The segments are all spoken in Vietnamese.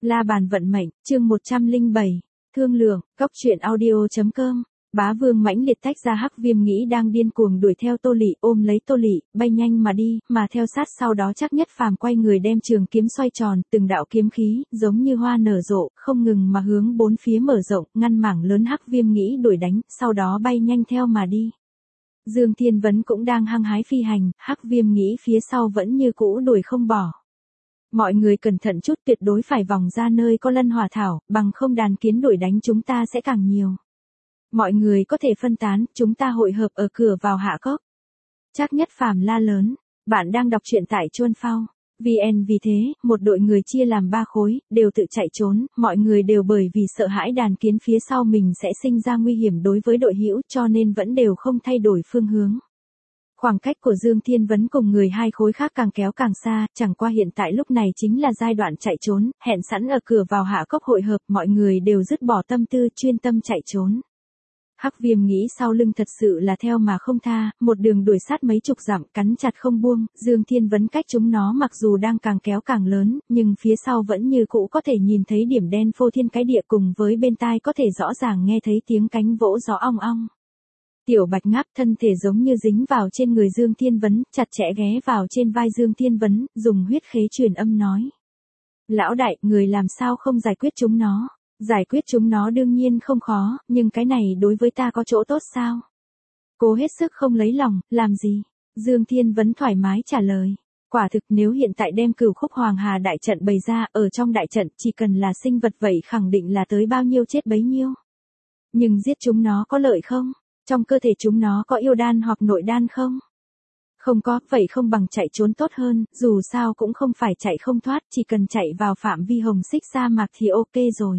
La bàn vận mệnh, chương 107. Thương lượng, góc truyện audio.com. Bá Vương mãnh liệt tách ra Hắc Viêm nghĩ đang điên cuồng đuổi theo Tô Lị, ôm lấy Tô Lị, bay nhanh mà đi, mà theo sát sau đó Trác Nhất Phàm quay người đem trường kiếm xoay tròn, từng đạo kiếm khí, giống như hoa nở rộ, không ngừng mà hướng bốn phía mở rộng, ngăn mảng lớn Hắc Viêm nghĩ đuổi đánh, sau đó bay nhanh theo mà đi. Dương Thiên Vấn cũng đang hăng hái phi hành, Hắc Viêm nghĩ phía sau vẫn như cũ đuổi không bỏ. Mọi người cẩn thận chút, tuyệt đối phải vòng ra nơi có lân hỏa thảo, bằng không đàn kiến đuổi đánh chúng ta sẽ càng nhiều. Mọi người có thể phân tán, chúng ta hội hợp ở cửa vào hạ cốc. Trác Nhất Phàm la lớn, bạn đang đọc truyện tại Chuân Phao. VN vì thế, một đội người chia làm 3 khối, đều tự chạy trốn, mọi người đều bởi vì sợ hãi đàn kiến phía sau mình sẽ sinh ra nguy hiểm đối với đội hữu, cho nên vẫn đều không thay đổi phương hướng. Khoảng cách của Dương Thiên Vấn cùng người 2 khối khác càng kéo càng xa, chẳng qua hiện tại lúc này chính là giai đoạn chạy trốn, hẹn sẵn ở cửa vào hạ cốc hội hợp, mọi người đều dứt bỏ tâm tư chuyên tâm chạy trốn. Hắc Viêm nghĩ sau lưng thật sự là theo mà không tha, một đường đuổi sát mấy chục dặm, cắn chặt không buông, Dương Thiên Vấn cách chúng nó mặc dù đang càng kéo càng lớn, nhưng phía sau vẫn như cũ có thể nhìn thấy điểm đen phô thiên cái địa, cùng với bên tai có thể rõ ràng nghe thấy tiếng cánh vỗ gió ong ong. Tiểu Bạch Ngáp thân thể giống như dính vào trên người Dương Thiên Vấn, chặt chẽ ghé vào trên vai Dương Thiên Vấn, dùng huyết khế truyền âm nói. Lão đại, người làm sao không giải quyết chúng nó? Giải quyết chúng nó đương nhiên không khó, nhưng cái này đối với ta có chỗ tốt sao? Cố hết sức không lấy lòng, làm gì? Dương Thiên Vấn thoải mái trả lời. Quả thực nếu hiện tại đem Cửu Khúc Hoàng Hà đại trận bày ra, ở trong đại trận chỉ cần là sinh vật vậy khẳng định là tới bao nhiêu chết bấy nhiêu. Nhưng giết chúng nó có lợi không? Trong cơ thể chúng nó có yêu đan hoặc nội đan không? Không có, vậy không bằng chạy trốn tốt hơn, dù sao cũng không phải chạy không thoát, chỉ cần chạy vào phạm vi hồng xích sa mạc thì ok rồi.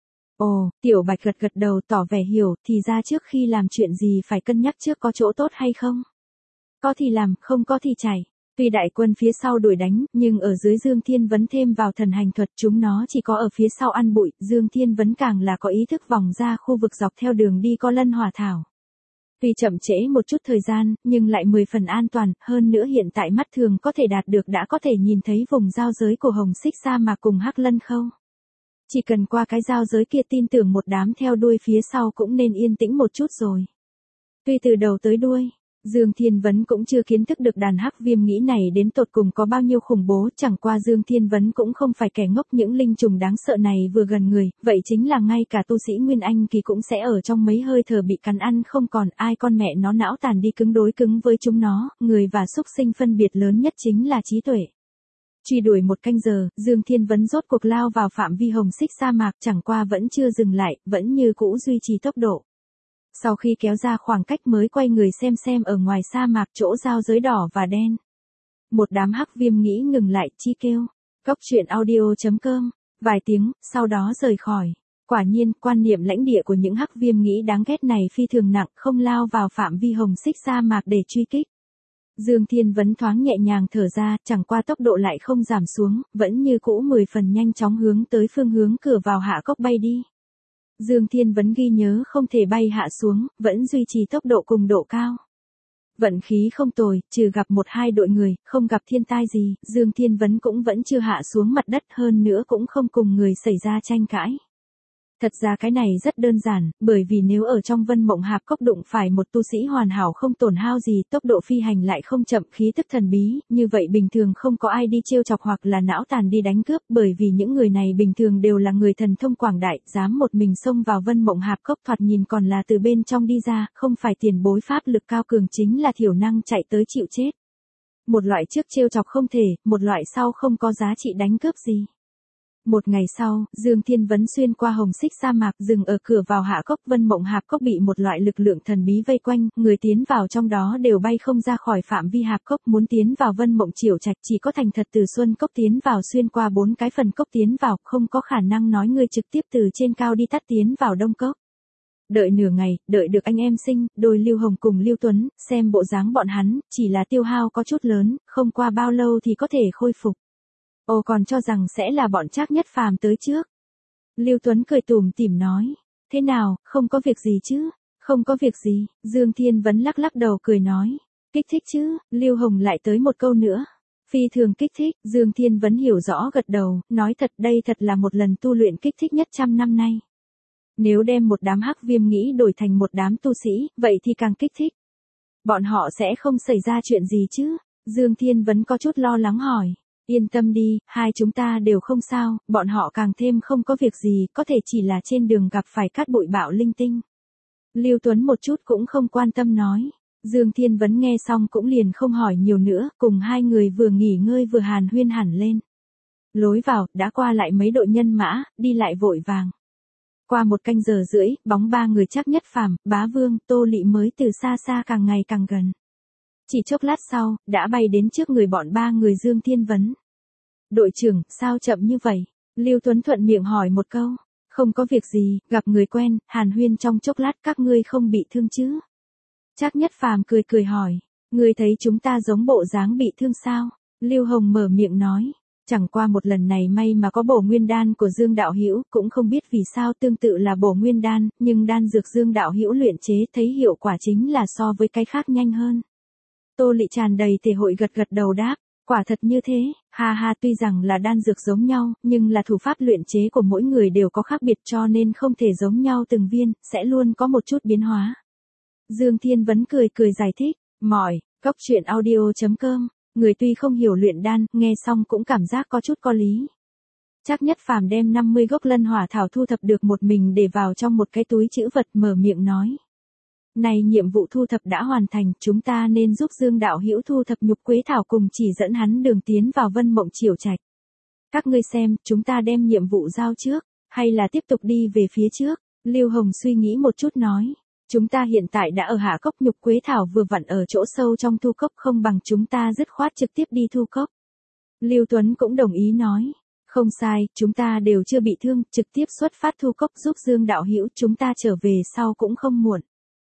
Ồ, Tiểu Bạch gật gật đầu tỏ vẻ hiểu, thì ra trước khi làm chuyện gì phải cân nhắc trước có chỗ tốt hay không. Có thì làm, không có thì chạy. Tuy đại quân phía sau đuổi đánh, nhưng ở dưới Dương Thiên Vấn thêm vào thần hành thuật, chúng nó chỉ có ở phía sau ăn bụi, Dương Thiên Vấn càng là có ý thức vòng ra khu vực dọc theo đường đi có lân hỏa thảo. Tuy chậm trễ một chút thời gian, nhưng lại 10 phần an toàn, hơn nữa hiện tại mắt thường có thể đạt được đã có thể nhìn thấy vùng giao giới của hồng xích sa mạc cùng Hắc Lân Khâu. Chỉ cần qua cái giao giới kia tin tưởng một đám theo đuôi phía sau cũng nên yên tĩnh một chút rồi. Tuy từ đầu tới đuôi, Dương Thiên Vấn cũng chưa kiến thức được đàn Hắc Viêm nghĩ này đến tột cùng có bao nhiêu khủng bố, chẳng qua Dương Thiên Vấn cũng không phải kẻ ngốc, những linh trùng đáng sợ này vừa gần người, vậy chính là ngay cả tu sĩ Nguyên Anh kỳ cũng sẽ ở trong mấy hơi thở bị cắn ăn không còn, ai con mẹ nó não tàn đi cứng đối cứng với chúng nó, người và súc sinh phân biệt lớn nhất chính là trí tuệ. Truy đuổi 1 canh giờ, Dương Thiên Vấn rốt cuộc lao vào phạm vi hồng xích sa mạc, chẳng qua vẫn chưa dừng lại, vẫn như cũ duy trì tốc độ. Sau khi kéo ra khoảng cách mới quay người xem ở ngoài sa mạc chỗ giao giới đỏ và đen. Một đám Hắc Viêm nghĩ ngừng lại, chi kêu. Góc truyện audio.com. Vài tiếng, sau đó rời khỏi. Quả nhiên, quan niệm lãnh địa của những Hắc Viêm nghĩ đáng ghét này phi thường nặng, không lao vào phạm vi hồng xích sa mạc để truy kích. Dương Thiên Vấn thoáng nhẹ nhàng thở ra, chẳng qua tốc độ lại không giảm xuống, vẫn như cũ 10 phần nhanh chóng hướng tới phương hướng cửa vào hạ cốc bay đi. Dương Thiên Vấn ghi nhớ không thể bay hạ xuống, vẫn duy trì tốc độ cùng độ cao. Vận khí không tồi, trừ gặp 1-2 đội người, không gặp thiên tai gì, Dương Thiên Vấn cũng vẫn chưa hạ xuống mặt đất, hơn nữa cũng không cùng người xảy ra tranh cãi. Thật ra cái này rất đơn giản, bởi vì nếu ở trong Vân Mộng Hạp Cốc đụng phải một tu sĩ hoàn hảo không tổn hao gì, tốc độ phi hành lại không chậm, khí tức thần bí, như vậy bình thường không có ai đi trêu chọc hoặc là não tàn đi đánh cướp, bởi vì những người này bình thường đều là người thần thông quảng đại, dám một mình xông vào Vân Mộng Hạp Cốc thoạt nhìn còn là từ bên trong đi ra, không phải tiền bối pháp lực cao cường chính là thiểu năng chạy tới chịu chết. Một loại trước trêu chọc không thể, một loại sau không có giá trị đánh cướp gì. Một ngày sau, Dương Thiên Vấn xuyên qua hồng xích sa mạc, dừng ở cửa vào hạ cốc. Vân Mộng Hạp Cốc bị một loại lực lượng thần bí vây quanh, người tiến vào trong đó đều bay không ra khỏi phạm vi hạp cốc, muốn tiến vào Vân Mộng Chiểu Trạch chỉ có thành thật từ Xuân Cốc tiến vào, xuyên qua 4 cái phần cốc tiến vào, không có khả năng nói người trực tiếp từ trên cao đi tắt tiến vào Đông Cốc. Đợi nửa ngày, đợi được anh em sinh, đôi Lưu Hồng cùng Lưu Tuấn, xem bộ dáng bọn hắn, chỉ là tiêu hao có chút lớn, không qua bao lâu thì có thể khôi phục. Ồ, còn cho rằng sẽ là bọn Trác Nhất Phàm tới trước. Lưu Tuấn cười tủm tỉm nói. Thế nào, không có việc gì chứ? Không có việc gì, Dương Thiên Vấn lắc lắc đầu cười nói. Kích thích chứ, Lưu Hồng lại tới một câu nữa. Phi thường kích thích, Dương Thiên Vấn hiểu rõ gật đầu, nói thật đây thật là một lần tu luyện kích thích nhất trăm năm nay. Nếu đem một đám hắc viêm nghĩ đổi thành một đám tu sĩ, vậy thì càng kích thích. Bọn họ sẽ không xảy ra chuyện gì chứ? Dương Thiên Vấn có chút lo lắng hỏi. Yên tâm đi, hai chúng ta đều không sao, bọn họ càng thêm không có việc gì, có thể chỉ là trên đường gặp phải cát bụi bạo linh tinh. Lưu Tuấn một chút cũng không quan tâm nói. Dương Thiên Vấn nghe xong cũng liền không hỏi nhiều nữa, cùng hai người vừa nghỉ ngơi vừa hàn huyên hẳn lên. Lối vào, đã qua lại mấy đội nhân mã, đi lại vội vàng. Qua 1 canh giờ rưỡi, bóng 3 người Trác Nhất Phàm, Bá Vương, Tô Lị mới từ xa xa càng ngày càng gần. Chỉ chốc lát sau, đã bay đến trước người bọn 3 người Dương Thiên Vấn. Đội trưởng, sao chậm như vậy? Lưu Tuấn thuận miệng hỏi một câu. Không có việc gì, gặp người quen, hàn huyên trong chốc lát các ngươi không bị thương chứ? Trác Nhất Phàm cười cười hỏi. Ngươi thấy chúng ta giống bộ dáng bị thương sao? Lưu Hồng mở miệng nói. Chẳng qua một lần này may mà có bổ nguyên đan của Dương đạo hữu, cũng không biết vì sao tương tự là bổ nguyên đan, nhưng đan dược Dương đạo hữu luyện chế thấy hiệu quả chính là so với cái khác nhanh hơn. Tô Lị tràn đầy thể hội gật gật đầu đáp, quả thật như thế, ha ha, tuy rằng là đan dược giống nhau, nhưng là thủ pháp luyện chế của mỗi người đều có khác biệt cho nên không thể giống nhau từng viên, sẽ luôn có một chút biến hóa. Dương Thiên Vấn cười cười giải thích, cóc truyện audio.com. Người tuy không hiểu luyện đan, nghe xong cũng cảm giác có chút có lý. Trác Nhất Phàm đem 50 gốc lân hỏa thảo thu thập được một mình để vào trong một cái túi trữ vật, mở miệng nói. Này nhiệm vụ thu thập đã hoàn thành, chúng ta nên giúp Dương đạo hữu thu thập nhục quế thảo cùng chỉ dẫn hắn đường tiến vào Vân Mộng Chiểu Trạch. Các ngươi xem, chúng ta đem nhiệm vụ giao trước, hay là tiếp tục đi về phía trước? Lưu Hồng suy nghĩ một chút nói. Chúng ta hiện tại đã ở hạ cốc, nhục quế thảo vừa vặn ở chỗ sâu trong thu cốc, không bằng chúng ta dứt khoát trực tiếp đi thu cốc. Lưu Tuấn cũng đồng ý nói. Không sai, chúng ta đều chưa bị thương, trực tiếp xuất phát thu cốc giúp Dương đạo hữu, chúng ta trở về sau cũng không muộn.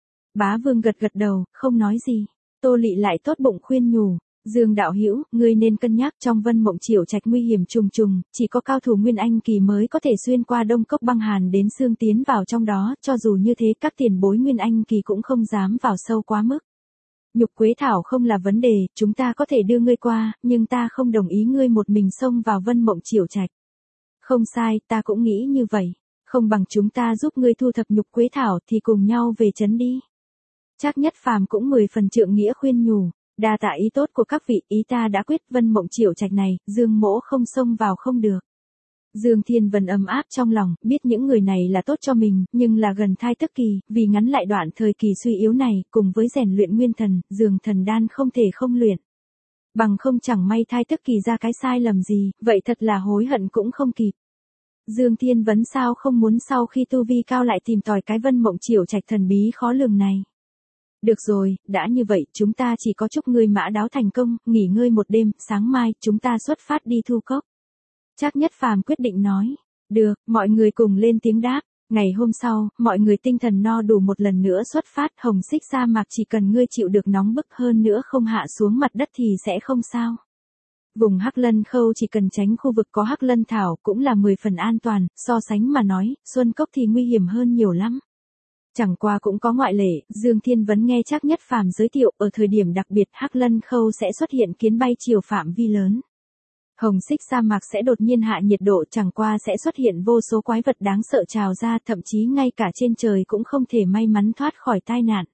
Bá Vương gật gật đầu, không nói gì. Tô Lị lại tốt bụng khuyên nhủ. Dương đạo hữu, ngươi nên cân nhắc, trong Vân Mộng Chiểu Trạch nguy hiểm trùng trùng, chỉ có cao thủ Nguyên Anh kỳ mới có thể xuyên qua Đông Cốc băng hàn đến xương tiến vào trong đó, cho dù như thế các tiền bối Nguyên Anh kỳ cũng không dám vào sâu quá mức. Nhục quế thảo không là vấn đề, chúng ta có thể đưa ngươi qua, nhưng ta không đồng ý ngươi một mình xông vào Vân Mộng Chiểu Trạch. Không sai, ta cũng nghĩ như vậy. Không bằng chúng ta giúp ngươi thu thập nhục quế thảo thì cùng nhau về trấn đi. Trác Nhất Phàm cũng 10 phần trượng nghĩa khuyên nhủ. Đa tạ ý tốt của các vị, ý ta đã quyết, Vân Mộng Chiểu Trạch này, Dương mỗ không xông vào không được. Dương Thiên Vấn ấm áp trong lòng, biết những người này là tốt cho mình, nhưng là gần thai tức kỳ, vì ngắn lại đoạn thời kỳ suy yếu này, cùng với rèn luyện nguyên thần, Dương thần đan không thể không luyện. Bằng không chẳng may thai tức kỳ ra cái sai lầm gì, vậy thật là hối hận cũng không kịp. Dương Thiên Vấn sao không muốn sau khi tu vi cao lại tìm tòi cái Vân Mộng Chiểu Trạch thần bí khó lường này. Được rồi, đã như vậy, chúng ta chỉ có chúc ngươi mã đáo thành công, nghỉ ngơi một đêm, sáng mai, chúng ta xuất phát đi thu cốc. Trác Nhất Phàm quyết định nói. Được, mọi người cùng lên tiếng đáp. Ngày hôm sau, mọi người tinh thần no đủ một lần nữa xuất phát, Hồng Xích sa mạc chỉ cần ngươi chịu được nóng bức hơn nữa không hạ xuống mặt đất thì sẽ không sao. Vùng Hắc Lân Khâu chỉ cần tránh khu vực có Hắc Lân Thảo cũng là 10 phần an toàn, so sánh mà nói, Xuân Cốc thì nguy hiểm hơn nhiều lắm. Chẳng qua cũng có ngoại lệ, Dương Thiên Vấn nghe Trác Nhất Phàm giới thiệu, ở thời điểm đặc biệt Hắc Lân Khâu sẽ xuất hiện kiến bay chiều phạm vi lớn. Hồng Xích sa mạc sẽ đột nhiên hạ nhiệt độ, chẳng qua sẽ xuất hiện vô số quái vật đáng sợ trào ra, thậm chí ngay cả trên trời cũng không thể may mắn thoát khỏi tai nạn.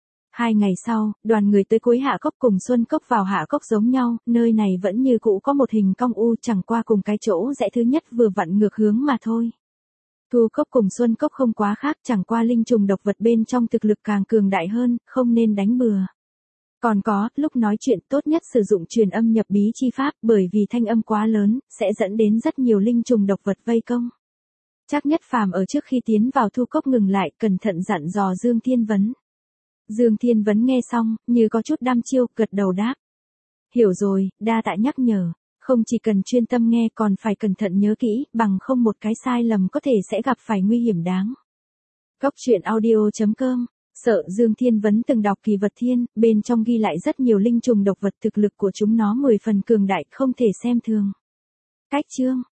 2 ngày sau, đoàn người tới cuối Hạ Cốc cùng Xuân Cốc vào Hạ Cốc giống nhau, nơi này vẫn như cũ có một hình cong u, chẳng qua cùng cái chỗ rẽ thứ nhất vừa vặn ngược hướng mà thôi. Thu Cốc cùng Xuân Cốc không quá khác, chẳng qua linh trùng độc vật bên trong thực lực càng cường đại hơn, không nên đánh bừa. Còn có, lúc nói chuyện tốt nhất sử dụng truyền âm nhập bí chi pháp, bởi vì thanh âm quá lớn, sẽ dẫn đến rất nhiều linh trùng độc vật vây công. Trác Nhất Phàm ở trước khi tiến vào Thu Cốc ngừng lại, cẩn thận dặn dò Dương Thiên Vấn. Dương Thiên Vấn nghe xong, như có chút đăm chiêu, gật đầu đáp. Hiểu rồi, đa tạ nhắc nhở. Không chỉ cần chuyên tâm nghe còn phải cẩn thận nhớ kỹ, bằng không một cái sai lầm có thể sẽ gặp phải nguy hiểm đáng. Cóc truyện audio.com. Sợ Dương Thiên Vấn từng đọc Kỳ Vật Thiên, bên trong ghi lại rất nhiều linh trùng độc vật, thực lực của chúng nó 10 phần cường đại, không thể xem thường. Cách chương